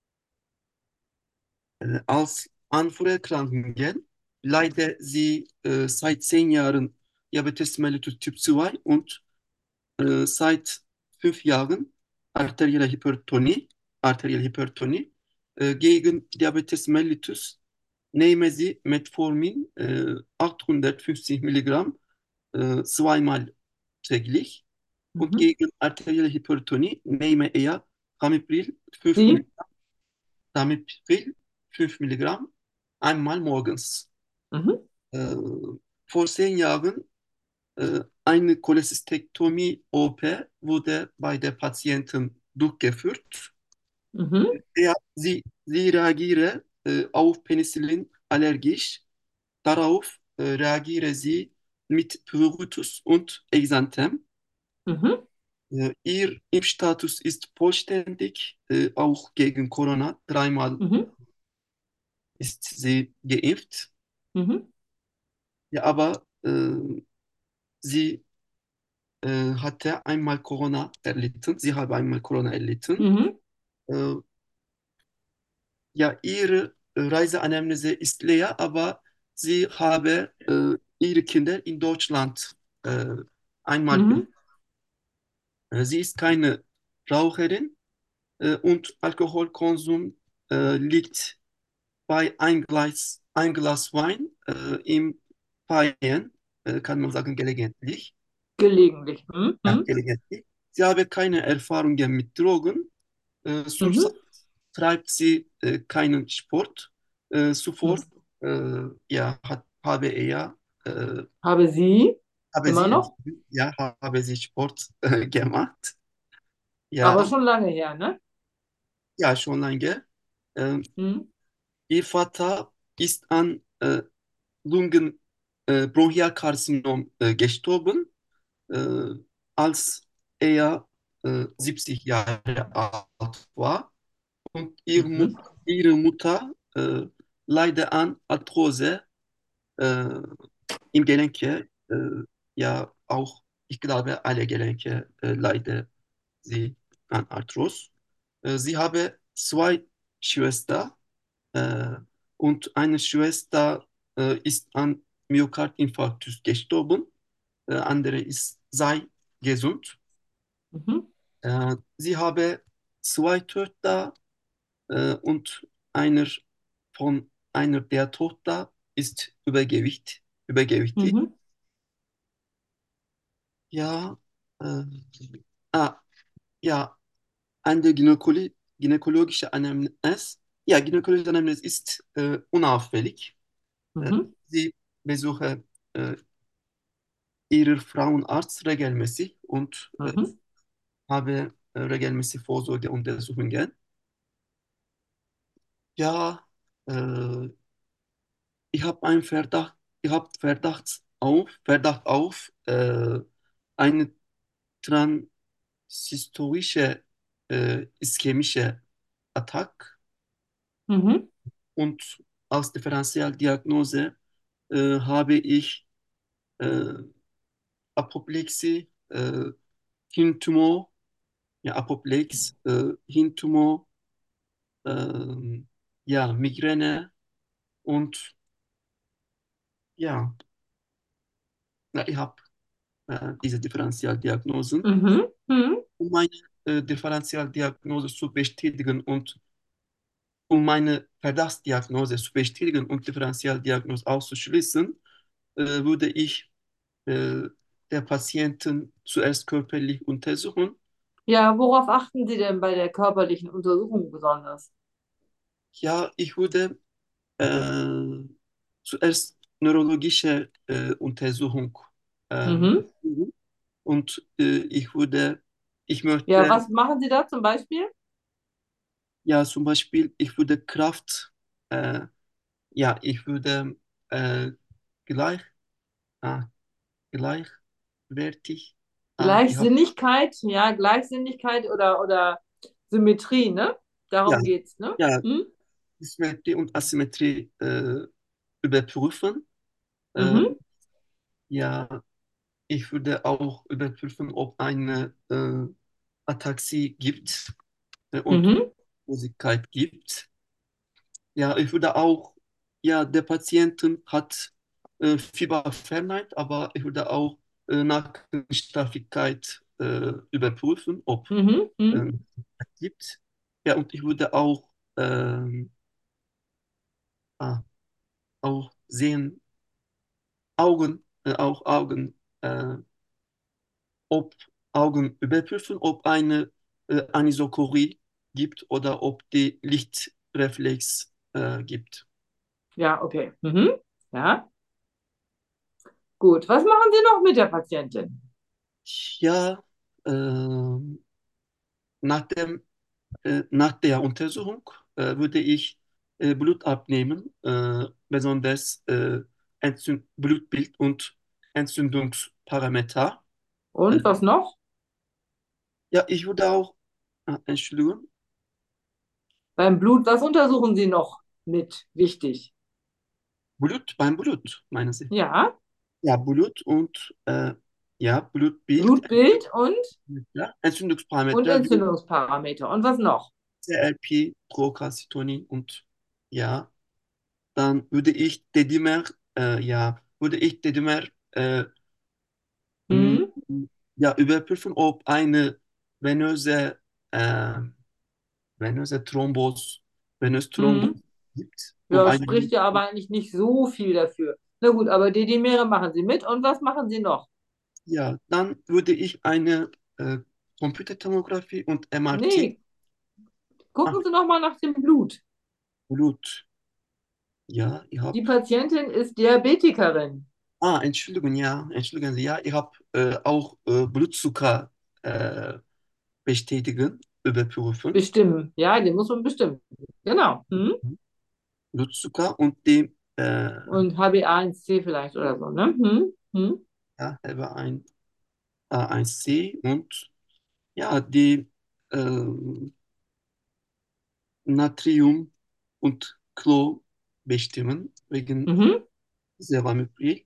äh, als Anführerkrankungen leider sie äh, seit zehn Jahren Diabetes mellitus Typ zwei und äh, seit fünf Jahren arterielle Hypertonie, arterielle Hypertonie. Äh, gegen Diabetes mellitus nehmen sie Metformin äh, achthundertfünfzig Milligramm äh, zweimal täglich und Mhm. gegen arterielle Hypertonie nehme er Ramipril fünf Sie? Milligramm, Ramipril fünf Milligramm einmal morgens. Mhm. Äh, vor zehn Jahren äh, eine Cholestektomie-O P wurde bei der Patientin durchgeführt. Mhm. Ja, sie, sie reagiere äh, auf Penicillin allergisch. Darauf äh, reagiere sie mit Pruritus und Exanthem. Mhm. Äh, ihr Impfstatus ist vollständig, äh, auch gegen Corona. Dreimal Mhm. ist sie geimpft. Mhm. Ja, aber äh, sie äh, hatte einmal Corona erlitten. Sie habe einmal Corona erlitten. Mhm. Äh, ja, ihre äh, Reiseanamnese ist leer, aber sie habe äh, ihre Kinder in Deutschland äh, einmal Mhm. besucht. Äh, sie ist keine Raucherin äh, und Alkoholkonsum äh, liegt bei ein Glas, ein Glas Wein äh, im Feiern, äh, kann man sagen, gelegentlich. Gelegentlich. Mhm. Ja, Mhm. gelegentlich. Sie habe keine Erfahrungen mit Drogen. Äh, zurzeit Mhm. treibt sie äh, keinen Sport. Äh, zuvor Mhm. äh, ja, hat, habe er, äh, Habe sie habe immer sie, noch? ja, habe sie Sport äh, gemacht. Aber Ja, schon lange her, ne? ja, schon lange. Äh, Mhm. ihr Vater ist an äh, Lungen äh, Bronchialkarzinom äh, gestorben, äh, als er äh, siebzig Jahre alt war. Und ihr Mut, Mhm. ihre Mutter äh, leidet an Arthrose äh, im Gelenke. Äh, ja, auch, ich glaube, alle Gelenke äh, leiden sie an Arthrose. Äh, sie habe zwei Schwestern. Äh, und eine Schwester äh, ist an Myokardinfarktus gestorben. Äh, andere ist sei gesund. Mhm. Äh, sie habe zwei Töchter äh, und einer von einer der Tochter ist Übergewicht, übergewichtig. Mhm. Ja, äh, ah, ja, eine Gynäkolo gynäkologische Anamnese. Ja, gynäkologische Anamnese ist äh, unauffällig. Äh, Mhm. sie besuche äh, ihrer Frauenarzt regelmäßig und äh, Mhm. habe äh, regelmäßig Vorsorgeuntersuchungen. Ja, äh, ich habe einen Verdacht, ich habe Verdacht auf, Verdacht auf äh, eine transhistorische äh, ischämische Attack Mhm. und als Differentialdiagnose äh, habe ich äh, Apoplexie, äh, Hirntumor, ja, Apoplex, äh, Hirntumor, ähm, ja, Migräne und ja, ja ich habe äh, diese Differentialdiagnosen. Mhm. Mhm. Um meine äh, Differentialdiagnose zu bestätigen und um meine Verdachtsdiagnose zu bestätigen und Differentialdiagnose auszuschließen, äh, würde ich äh, der Patienten zuerst körperlich untersuchen. Ja, worauf achten Sie denn bei der körperlichen Untersuchung besonders? Ja, ich würde äh, zuerst neurologische äh, Untersuchung äh, Mhm. und äh, ich würde, ich Ja, möchte, was machen Sie da zum Beispiel? ja, zum Beispiel, ich würde Kraft, äh, ja, ich würde äh, gleich, ah, gleichwertig, ah, ich habe, Gleichsinnigkeit, ja, Gleichsinnigkeit oder, oder Symmetrie, ne? ja, Darum geht's, ne? ja, Hm? Symmetrie und Asymmetrie äh, überprüfen. Äh, Mhm. ja, ich würde auch überprüfen, ob eine äh, Ataxie gibt äh, und Mhm. Losigkeit gibt. Ja, ich würde auch, ja, der Patienten hat äh, Fieberfernheit, aber ich würde auch äh, Nackensteifigkeit äh, überprüfen, ob Mhm. Mhm. ähm, es gibt. Ja, und ich würde auch, ähm, ah, auch sehen, Augen, äh, auch Augen, äh, ob Augen überprüfen, ob eine äh, Anisokorie gibt oder ob die Lichtreflex äh, gibt. Ja, okay. Mhm. Ja, gut. Was machen Sie noch mit der Patientin? Ja, ähm, nach dem, äh, nach der Untersuchung äh, würde ich äh, Blut abnehmen, äh, besonders äh, Entzünd Blutbild und Entzündungsparameter. Äh, Und was noch? ja, ich würde auch, ah, Entschuldigung, Beim Blut, was untersuchen Sie noch mit? Wichtig. Blut, beim Blut, meinen Sie? Ja, Ja, Blut und äh, ja, Blutbild, Blutbild und, ja, und Entzündungsparameter wie Entzündungsparameter. Und was noch? C R P, Procalcitonin und ja, dann würde ich Dedimer, äh, ja, würde ich Dedimer äh, m, Mhm. ja, überprüfen, ob eine venöse, äh, venöse Thrombos, venöse Thrombos Mhm. gibt, um Ja, eine, spricht ja aber eigentlich nicht so viel dafür. Na gut, aber die Dimere machen Sie mit. Und was machen Sie noch? ja, dann würde ich eine äh, Computertomographie und M R T, Nee, ah, gucken Sie noch mal nach dem Blut. Blut, ja, ich habe, Die Patientin ist Diabetikerin. ah, Entschuldigung, ja, entschuldigen Sie, ja, ich habe äh, auch äh, Blutzucker äh, bestätigen, überprüfen. Bestimmen. Ja, die muss man bestimmen. Genau. Mhm. Blutzucker und dem äh, Und H b A eins C vielleicht oder so, ne? Mhm. Mhm. ja, habe ein A eins C und ja, die ähm, Natrium und Chlor bestimmen wegen Mhm. Sevamiprid.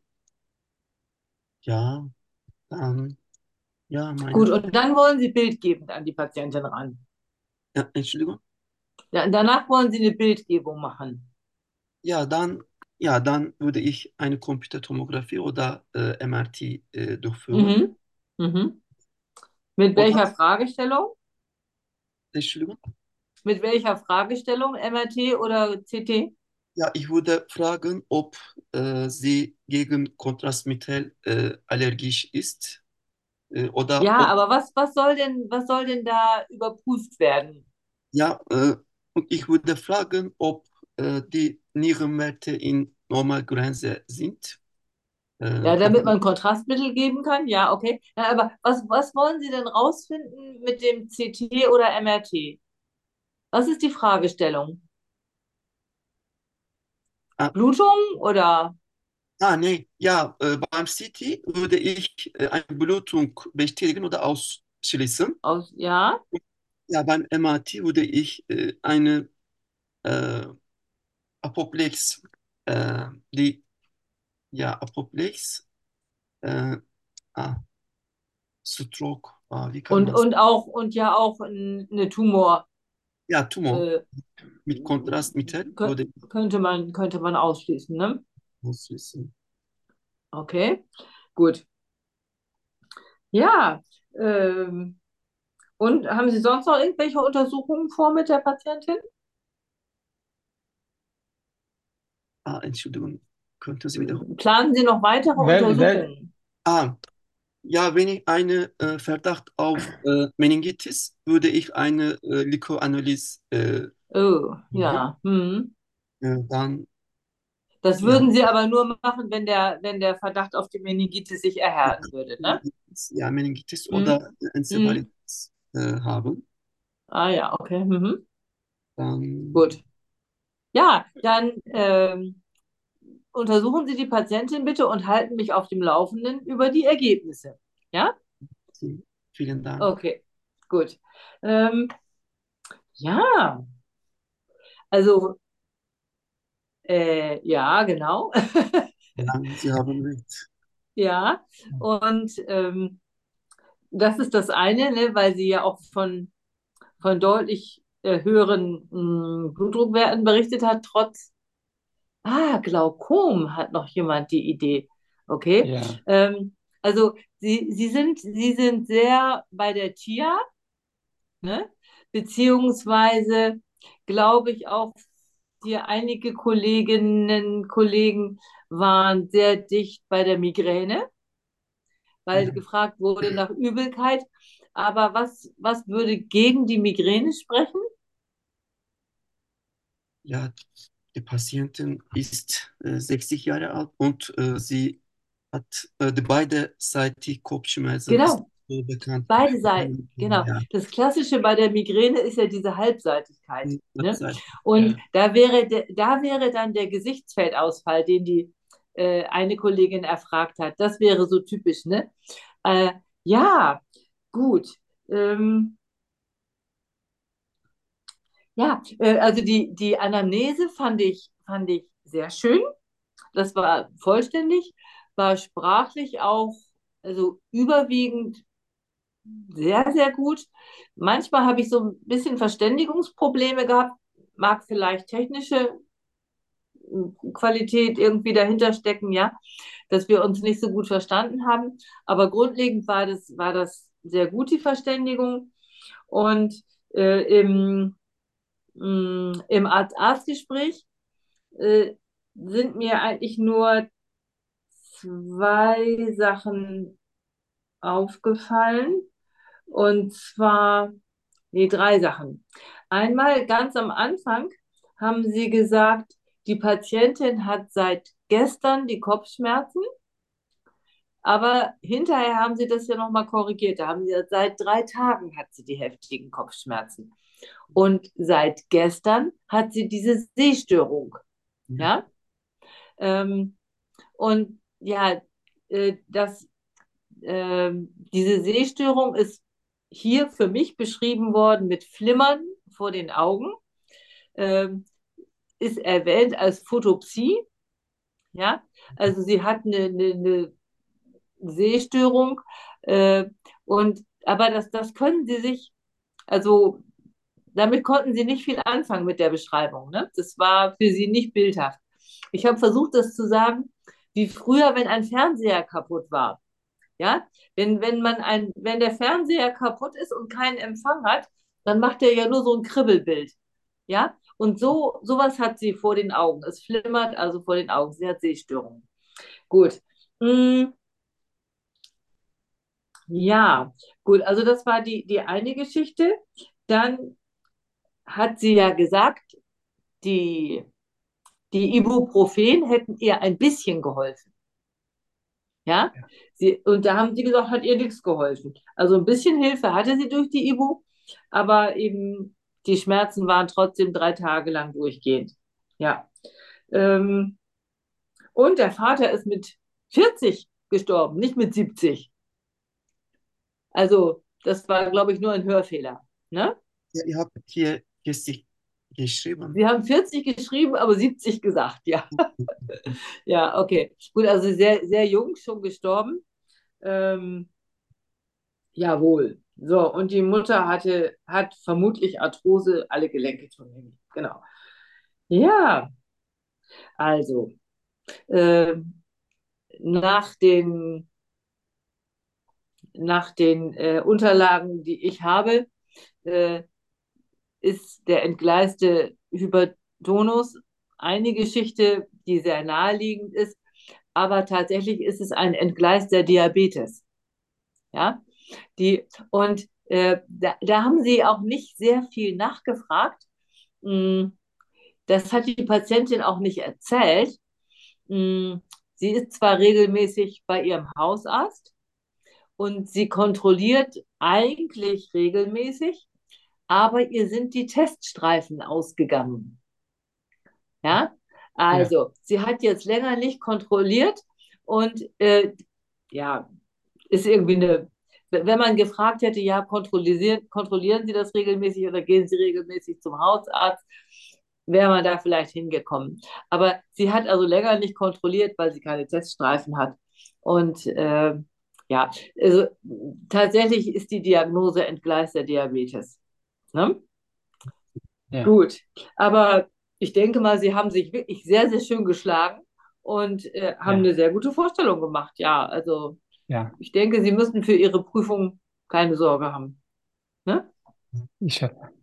Ja, dann, ja, meine, Gut, und dann wollen Sie bildgebend an die Patientin ran. ja, Entschuldigung. Ja, danach wollen Sie eine Bildgebung machen. Ja, dann, ja, dann würde ich eine Computertomographie oder äh, M R T äh, durchführen. Mhm. Mhm. Mit Oder, welcher Fragestellung? Entschuldigung, Mit welcher Fragestellung? M R T oder C T? ja, ich würde fragen, ob äh, sie gegen Kontrastmittel äh, allergisch ist äh, oder Ja, ob, aber was, was soll denn, was soll denn da überprüft werden? ja, äh, und ich würde fragen, ob äh, die Nierenwerte in Normalgrenze sind. Äh, Ja, ob, damit man Kontrastmittel geben kann? Ja, okay. Ja, aber was, was wollen Sie denn rausfinden mit dem C T oder M R T? Was ist die Fragestellung? ah, Blutung oder ah, nee, ja, äh, beim C T würde ich äh, eine Blutung bestätigen oder ausschließen. aus, ja? Ja, beim M R T würde ich äh, eine äh, Apoplex, äh, die, ja, Apoplex, äh, ah, Stroke, ah, wie kann Und, man es? und auch, und ja auch n- eine Tumor, Ja, Tumor äh, mit Kontrastmittel kö- würde ich könnte man, könnte man ausschließen, ne? ausschließen. Okay, gut. Ja, ähm, und haben Sie sonst noch irgendwelche Untersuchungen vor mit der Patientin? Ah, Entschuldigung, könnten Sie wiederholen? Planen Sie noch weitere Wel, wel, Untersuchungen? Ah, ja, wenn ich einen äh, Verdacht auf äh, Meningitis, würde ich eine äh, Lykoanalyse äh, Oh, machen. ja. Hm. Äh, dann, Das ja, würden Sie aber nur machen, wenn der, wenn der Verdacht auf die Meningitis sich erhärten würde, ne? Meningitis, ja, Meningitis Hm. oder Hm. Enzephalitis äh, haben. Ah ja, okay. Mhm. Dann, Gut. Ja, dann ähm, untersuchen Sie die Patientin bitte und halten mich auf dem Laufenden über die Ergebnisse. Ja? Sie- vielen Dank. Okay, gut. Ähm, ja, also, äh, ja, genau. Ja, Sie haben recht. Ja, und ähm, das ist das eine, ne, weil Sie ja auch von, von deutlich äh, höheren mh, Blutdruckwerten berichtet hat, trotz, ah, Glaukom hat noch jemand die Idee. Okay. ja, Ähm, also Sie, Sie sind, Sie sind sehr bei der T I A, ne? Beziehungsweise glaube ich auch, hier einige Kolleginnen, Kollegen waren sehr dicht bei der Migräne, weil Ja, gefragt wurde nach Übelkeit. Aber was, was würde gegen die Migräne sprechen? ja, die Patientin ist äh, sechzig Jahre alt und äh, sie hat äh, die beiderseitige Kopfschmerzen ist Genau, so bekannt. beide Seiten. Genau. Ja, Das Klassische bei der Migräne ist ja diese Halbseitigkeit. Ne? Website. Und Ja, da wäre, de, da wäre dann der Gesichtsfeldausfall, den die äh, eine Kollegin erfragt hat. Das wäre so typisch. Ne? Äh, ja, gut. Ähm, ja, äh, also die, die Anamnese fand ich, fand ich sehr schön. Das war vollständig, war sprachlich auch, also überwiegend sehr, sehr gut. Manchmal habe ich so ein bisschen Verständigungsprobleme gehabt, mag vielleicht technische äh, Qualität irgendwie dahinter stecken, ja, dass wir uns nicht so gut verstanden haben. Aber grundlegend war das, war das sehr gut, die Verständigung. Und äh, im, mh, im Arzt-Arzt-Gespräch äh, sind mir eigentlich nur zwei Sachen aufgefallen. Und zwar, nee, drei Sachen. Einmal ganz am Anfang haben sie gesagt, die Patientin hat seit gestern die Kopfschmerzen, aber hinterher haben sie das ja nochmal korrigiert. Da haben sie gesagt, seit drei Tagen hat sie die heftigen Kopfschmerzen. Und seit gestern hat sie diese Sehstörung. ja, Ja? Ähm, und ja, äh, das ähm, diese Sehstörung ist hier für mich beschrieben worden mit Flimmern vor den Augen, ähm, ist erwähnt als Photopsie. Ja, also sie hat eine, eine, eine Sehstörung äh, und aber das, das können sie sich, also damit konnten sie nicht viel anfangen mit der Beschreibung. Ne? Das war für sie nicht bildhaft. Ich habe versucht, das zu sagen, wie früher, wenn ein Fernseher kaputt war. Ja, wenn, wenn man ein, wenn der Fernseher kaputt ist und keinen Empfang hat, dann macht er ja nur so ein Kribbelbild. Ja, und so, sowas hat sie vor den Augen. Es flimmert also vor den Augen. Sie hat Sehstörungen. Gut. Mm, ja, gut. Also das war die, die eine Geschichte. Dann hat sie ja gesagt, die, die Ibuprofen hätten ihr ein bisschen geholfen. Ja, sie, und da haben sie gesagt, hat ihr nichts geholfen. Also ein bisschen Hilfe hatte sie durch die Ibu, aber eben die Schmerzen waren trotzdem drei Tage lang durchgehend. Ja. Ähm, und der Vater ist mit vierzig gestorben, nicht mit siebzig. Also, das war, glaube ich, nur ein Hörfehler. Ne? Ja, ihr habt hier vierzig geschrieben. Sie haben vierzig geschrieben, aber siebzig gesagt, ja. Ja, okay. Gut, also sehr, sehr jung schon gestorben. Ähm, jawohl. So, und die Mutter hatte, hat vermutlich Arthrose, alle Gelenke tun weh. Genau. Ja, also, ähm, nach den, nach den äh, Unterlagen, die ich habe, äh, ist der entgleiste Hypertonus eine Geschichte, die sehr naheliegend ist, aber tatsächlich ist es ein entgleister Diabetes. Ja, die, und äh, da, da haben sie auch nicht sehr viel nachgefragt. Mm, Das hat die Patientin auch nicht erzählt. Mm, Sie ist zwar regelmäßig bei ihrem Hausarzt und sie kontrolliert eigentlich regelmäßig, aber ihr sind die Teststreifen ausgegangen. Ja, Ja, also sie hat jetzt länger nicht kontrolliert und äh, ja, ist irgendwie eine, wenn man gefragt hätte, ja, kontrollieren, kontrollieren Sie das regelmäßig oder gehen Sie regelmäßig zum Hausarzt, wäre man da vielleicht hingekommen. Aber sie hat also länger nicht kontrolliert, weil sie keine Teststreifen hat. Und äh, ja, also tatsächlich ist die Diagnose entgleister Diabetes. Ne? ja, Gut, aber ich denke mal, Sie haben sich wirklich sehr, sehr schön geschlagen und äh, haben ja, eine sehr gute Vorstellung gemacht. Ja, also ja. ich denke, Sie müssen für Ihre Prüfung keine Sorge haben. Ne? Ich hoffe.